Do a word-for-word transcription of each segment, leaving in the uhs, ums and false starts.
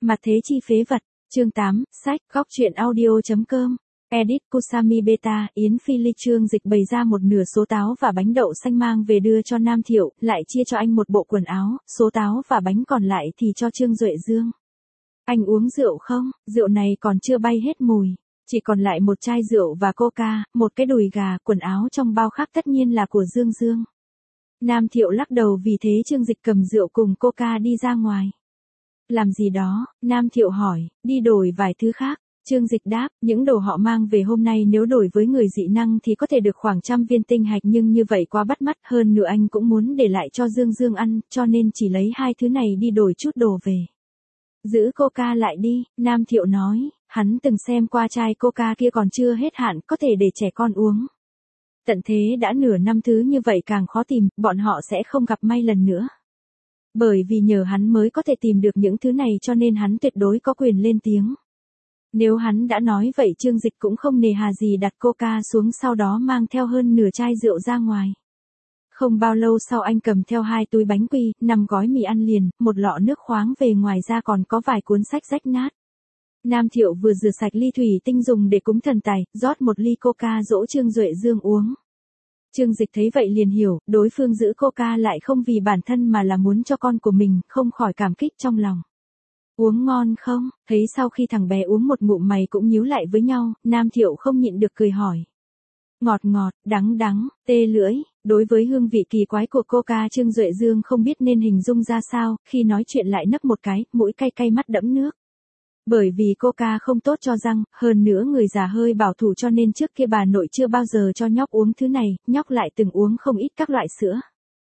Mặt thế chi phế vật, chương tám, sách, góc truyện audio.com. Edit Kusami Beta, Yến Phi Ly Trương Dịch bày ra một nửa số táo và bánh đậu xanh mang về đưa cho Nam Thiệu, lại chia cho anh một bộ quần áo, số táo và bánh còn lại thì cho Trương Duệ Dương. Anh uống rượu không? Rượu này còn chưa bay hết mùi. Chỉ còn lại một chai rượu và coca, một cái đùi gà, quần áo trong bao khác tất nhiên là của Dương Dương. Nam Thiệu lắc đầu vì thế Trương Dịch cầm rượu cùng coca đi ra ngoài. Làm gì đó? Nam Thiệu hỏi, đi đổi vài thứ khác. Trương Dịch đáp, những đồ họ mang về hôm nay nếu đổi với người dị năng thì có thể được khoảng trăm viên tinh hạch nhưng như vậy quá bắt mắt, hơn nữa anh cũng muốn để lại cho Dương Dương ăn, cho nên chỉ lấy hai thứ này đi đổi chút đồ về. Giữ coca lại đi, Nam Thiệu nói, hắn từng xem qua chai coca kia còn chưa hết hạn, có thể để trẻ con uống. Tận thế đã nửa năm thứ như vậy càng khó tìm, bọn họ sẽ không gặp may lần nữa. Bởi vì nhờ hắn mới có thể tìm được những thứ này cho nên hắn tuyệt đối có quyền lên tiếng. Nếu hắn đã nói vậy Trương Dịch cũng không nề hà gì đặt coca xuống sau đó mang theo hơn nửa chai rượu ra ngoài. Không bao lâu sau anh cầm theo hai túi bánh quy, năm gói mì ăn liền, một lọ nước khoáng về ngoài ra còn có vài cuốn sách rách nát. Nam Thiệu vừa rửa sạch ly thủy tinh dùng để cúng thần tài, rót một ly coca dỗ Trương Duệ Dương uống. Trương Dịch thấy vậy liền hiểu, đối phương giữ coca lại không vì bản thân mà là muốn cho con của mình, không khỏi cảm kích trong lòng. Uống ngon không? Thấy sau khi thằng bé uống một ngụm mày cũng nhíu lại với nhau, Nam Thiệu không nhịn được cười hỏi. Ngọt ngọt, đắng đắng, tê lưỡi, đối với hương vị kỳ quái của coca Trương Duệ Dương không biết nên hình dung ra sao, khi nói chuyện lại nấc một cái, mũi cay cay mắt đẫm nước. Bởi vì coca không tốt cho răng, hơn nữa người già hơi bảo thủ cho nên trước kia bà nội chưa bao giờ cho nhóc uống thứ này, nhóc lại từng uống không ít các loại sữa.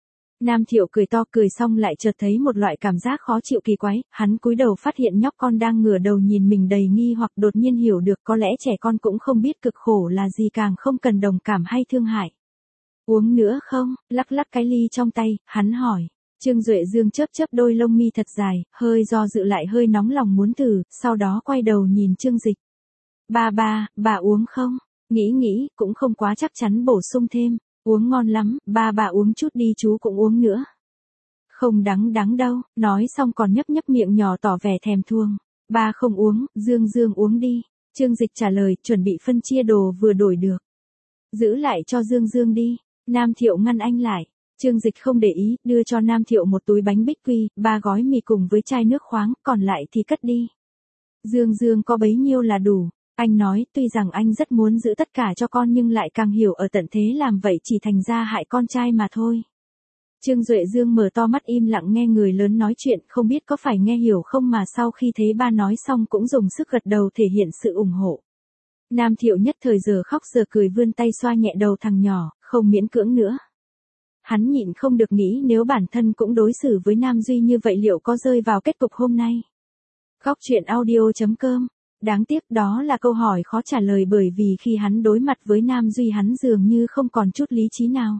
Nam Thiệu cười to cười xong lại chợt thấy một loại cảm giác khó chịu kỳ quái, hắn cúi đầu phát hiện nhóc con đang ngửa đầu nhìn mình đầy nghi hoặc đột nhiên hiểu được có lẽ trẻ con cũng không biết cực khổ là gì càng không cần đồng cảm hay thương hại. Uống nữa không? Lắc lắc cái ly trong tay, hắn hỏi. Trương Duệ Dương chớp chớp đôi lông mi thật dài, hơi do dự lại hơi nóng lòng muốn thử, sau đó quay đầu nhìn Trương Dịch. Ba ba, bà uống không? Nghĩ nghĩ, cũng không quá chắc chắn bổ sung thêm. Uống ngon lắm, ba bà uống chút đi chú cũng uống nữa. Không đắng đắng đâu, nói xong còn nhấp nhấp miệng nhỏ tỏ vẻ thèm thuồng. Ba không uống, Dương Dương uống đi. Trương Dịch trả lời, chuẩn bị phân chia đồ vừa đổi được. Giữ lại cho Dương Dương đi. Nam Thiệu ngăn anh lại. Trương Dịch không để ý, đưa cho Nam Thiệu một túi bánh bích quy, ba gói mì cùng với chai nước khoáng, còn lại thì cất đi. Dương Dương có bấy nhiêu là đủ. Anh nói, tuy rằng anh rất muốn giữ tất cả cho con nhưng lại càng hiểu ở tận thế làm vậy chỉ thành ra hại con trai mà thôi. Trương Duệ Dương mở to mắt im lặng nghe người lớn nói chuyện, không biết có phải nghe hiểu không mà sau khi thấy ba nói xong cũng dùng sức gật đầu thể hiện sự ủng hộ. Nam Thiệu nhất thời giờ khóc giờ cười vươn tay xoa nhẹ đầu thằng nhỏ, không miễn cưỡng nữa. Hắn nhịn không được nghĩ nếu bản thân cũng đối xử với Nam Duy như vậy liệu có rơi vào kết cục hôm nay. Góc truyện audio.com. Đáng tiếc đó là câu hỏi khó trả lời bởi vì khi hắn đối mặt với Nam Duy hắn dường như không còn chút lý trí nào.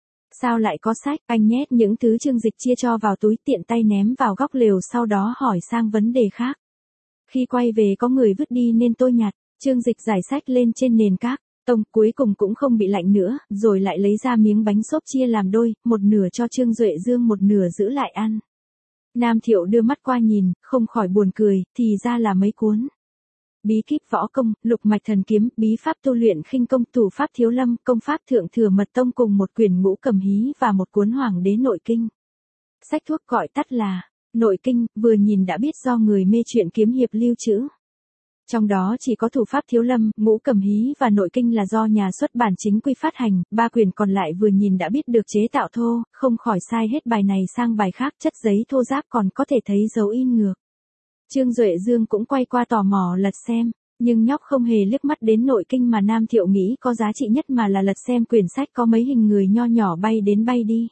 Sao lại có sách? Anh nhét những thứ Trương Dịch chia cho vào túi tiện tay ném vào góc lều sau đó hỏi sang vấn đề khác. Khi quay về có người vứt đi nên tôi nhặt. Trương Dịch giải sách lên trên nền cát. Tông cuối cùng cũng không bị lạnh nữa, rồi lại lấy ra miếng bánh xốp chia làm đôi, một nửa cho Trương Duệ Dương một nửa giữ lại ăn. Nam Thiệu đưa mắt qua nhìn, không khỏi buồn cười, thì ra là mấy cuốn. Bí kíp võ công, lục mạch thần kiếm, bí pháp tu luyện khinh công, thủ pháp thiếu lâm, công pháp thượng thừa mật tông cùng một quyển ngũ cầm hí và một cuốn hoàng đế nội kinh. Sách thuốc gọi tắt là nội kinh, vừa nhìn đã biết do người mê truyện kiếm hiệp lưu trữ. Trong đó chỉ có thủ pháp thiếu lâm, ngũ cầm hí và nội kinh là do nhà xuất bản chính quy phát hành, ba quyển còn lại vừa nhìn đã biết được chế tạo thô, không khỏi sai hết bài này sang bài khác, chất giấy thô ráp còn có thể thấy dấu in ngược. Trương Duệ Dương cũng quay qua tò mò lật xem, nhưng nhóc không hề liếc mắt đến nội kinh mà Nam Thiệu nghĩ có giá trị nhất mà là lật xem quyển sách có mấy hình người nho nhỏ bay đến bay đi.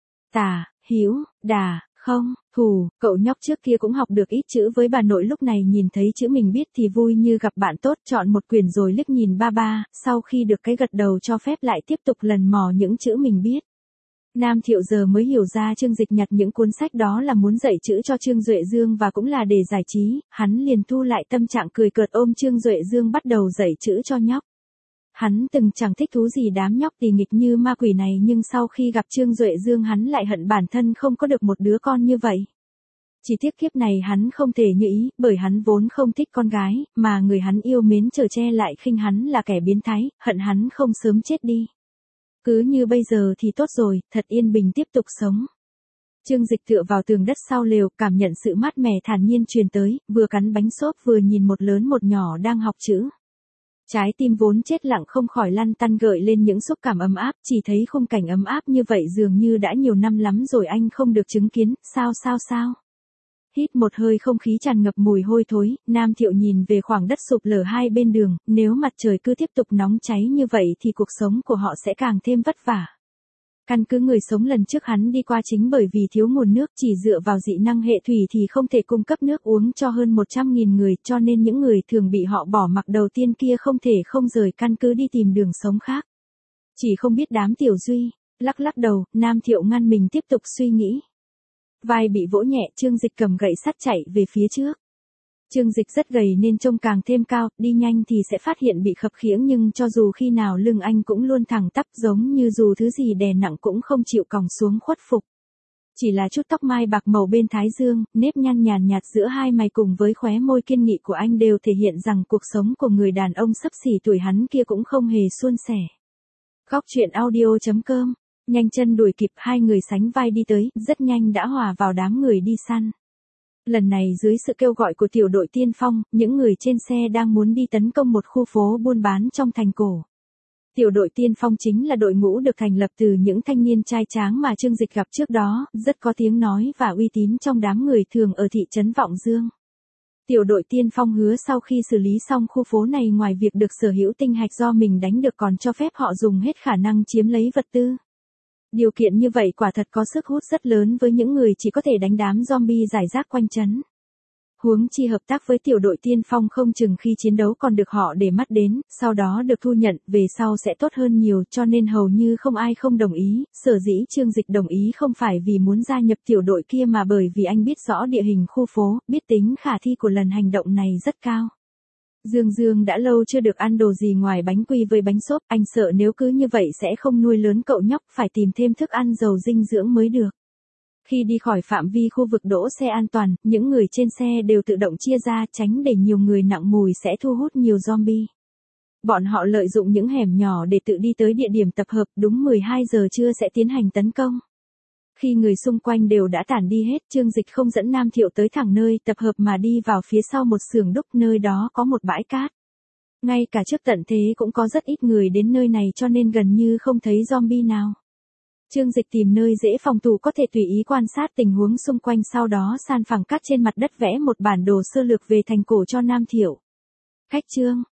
Tả, Hiếu, Đà, Không, Thù, cậu nhóc trước kia cũng học được ít chữ với bà nội lúc này nhìn thấy chữ mình biết thì vui như gặp bạn tốt chọn một quyển rồi liếc nhìn ba ba, sau khi được cái gật đầu cho phép lại tiếp tục lần mò những chữ mình biết. Nam Thiệu giờ mới hiểu ra Trương Dịch nhặt những cuốn sách đó là muốn dạy chữ cho Trương Duệ Dương và cũng là để giải trí, hắn liền thu lại tâm trạng cười cợt ôm Trương Duệ Dương bắt đầu dạy chữ cho nhóc. Hắn từng chẳng thích thú gì đám nhóc tỳ nghịch như ma quỷ này nhưng sau khi gặp Trương Duệ Dương hắn lại hận bản thân không có được một đứa con như vậy. Chỉ tiếc kiếp này hắn không thể như ý, bởi hắn vốn không thích con gái, mà người hắn yêu mến Trở Tre lại khinh hắn là kẻ biến thái, hận hắn không sớm chết đi. Cứ như bây giờ thì tốt rồi, thật yên bình tiếp tục sống. Trương Dịch tựa vào tường đất sau lều, cảm nhận sự mát mẻ thản nhiên truyền tới, vừa cắn bánh xốp vừa nhìn một lớn một nhỏ đang học chữ. Trái tim vốn chết lặng không khỏi lăn tăn gợi lên những xúc cảm ấm áp, chỉ thấy khung cảnh ấm áp như vậy dường như đã nhiều năm lắm rồi anh không được chứng kiến, sao sao sao. Hít một hơi không khí tràn ngập mùi hôi thối, Nam Thiệu nhìn về khoảng đất sụp lở hai bên đường, nếu mặt trời cứ tiếp tục nóng cháy như vậy thì cuộc sống của họ sẽ càng thêm vất vả. Căn cứ người sống lần trước hắn đi qua chính bởi vì thiếu nguồn nước, chỉ dựa vào dị năng hệ thủy thì không thể cung cấp nước uống cho hơn một trăm nghìn người, cho nên những người thường bị họ bỏ mặc đầu tiên kia không thể không rời căn cứ đi tìm đường sống khác. Chỉ không biết đám Tiểu Duy, lắc lắc đầu, Nam Thiệu ngăn mình tiếp tục suy nghĩ. Vai bị vỗ nhẹ, Trương Dịch cầm gậy sắt chạy về phía trước. Trương Dịch rất gầy nên trông càng thêm cao, đi nhanh thì sẽ phát hiện bị khập khiễng nhưng cho dù khi nào lưng anh cũng luôn thẳng tắp giống như dù thứ gì đè nặng cũng không chịu còng xuống khuất phục. Chỉ là chút tóc mai bạc màu bên thái dương, nếp nhăn nhàn nhạt giữa hai mày cùng với khóe môi kiên nghị của anh đều thể hiện rằng cuộc sống của người đàn ông xấp xỉ tuổi hắn kia cũng không hề suôn sẻ. Góc truyện audio chấm com, nhanh chân đuổi kịp, hai người sánh vai đi tới, rất nhanh đã hòa vào đám người đi săn. Lần này dưới sự kêu gọi của tiểu đội tiên phong, những người trên xe đang muốn đi tấn công một khu phố buôn bán trong thành cổ. Tiểu đội tiên phong chính là đội ngũ được thành lập từ những thanh niên trai tráng mà Trương Dịch gặp trước đó, rất có tiếng nói và uy tín trong đám người thường ở thị trấn Vọng Dương. Tiểu đội tiên phong hứa sau khi xử lý xong khu phố này ngoài việc được sở hữu tinh hạch do mình đánh được còn cho phép họ dùng hết khả năng chiếm lấy vật tư. Điều kiện như vậy quả thật có sức hút rất lớn với những người chỉ có thể đánh đám zombie rải rác quanh trấn. Huống chi hợp tác với tiểu đội tiên phong không chừng khi chiến đấu còn được họ để mắt đến, sau đó được thu nhận, về sau sẽ tốt hơn nhiều cho nên hầu như không ai không đồng ý, sở dĩ Trương Dịch đồng ý không phải vì muốn gia nhập tiểu đội kia mà bởi vì anh biết rõ địa hình khu phố, biết tính khả thi của lần hành động này rất cao. Dương Dương đã lâu chưa được ăn đồ gì ngoài bánh quy với bánh xốp, anh sợ nếu cứ như vậy sẽ không nuôi lớn cậu nhóc, phải tìm thêm thức ăn giàu dinh dưỡng mới được. Khi đi khỏi phạm vi khu vực đỗ xe an toàn, những người trên xe đều tự động chia ra tránh để nhiều người nặng mùi sẽ thu hút nhiều zombie. Bọn họ lợi dụng những hẻm nhỏ để tự đi tới địa điểm tập hợp, đúng mười hai giờ trưa sẽ tiến hành tấn công. Khi người xung quanh đều đã tản đi hết, Trương Dịch không dẫn Nam Thiệu tới thẳng nơi tập hợp mà đi vào phía sau một xưởng đúc, nơi đó có một bãi cát. Ngay cả trước tận thế cũng có rất ít người đến nơi này cho nên gần như không thấy zombie nào. Trương Dịch tìm nơi dễ phòng thủ có thể tùy ý quan sát tình huống xung quanh, sau đó san phẳng cát trên mặt đất vẽ một bản đồ sơ lược về thành cổ cho Nam Thiệu. Cách chương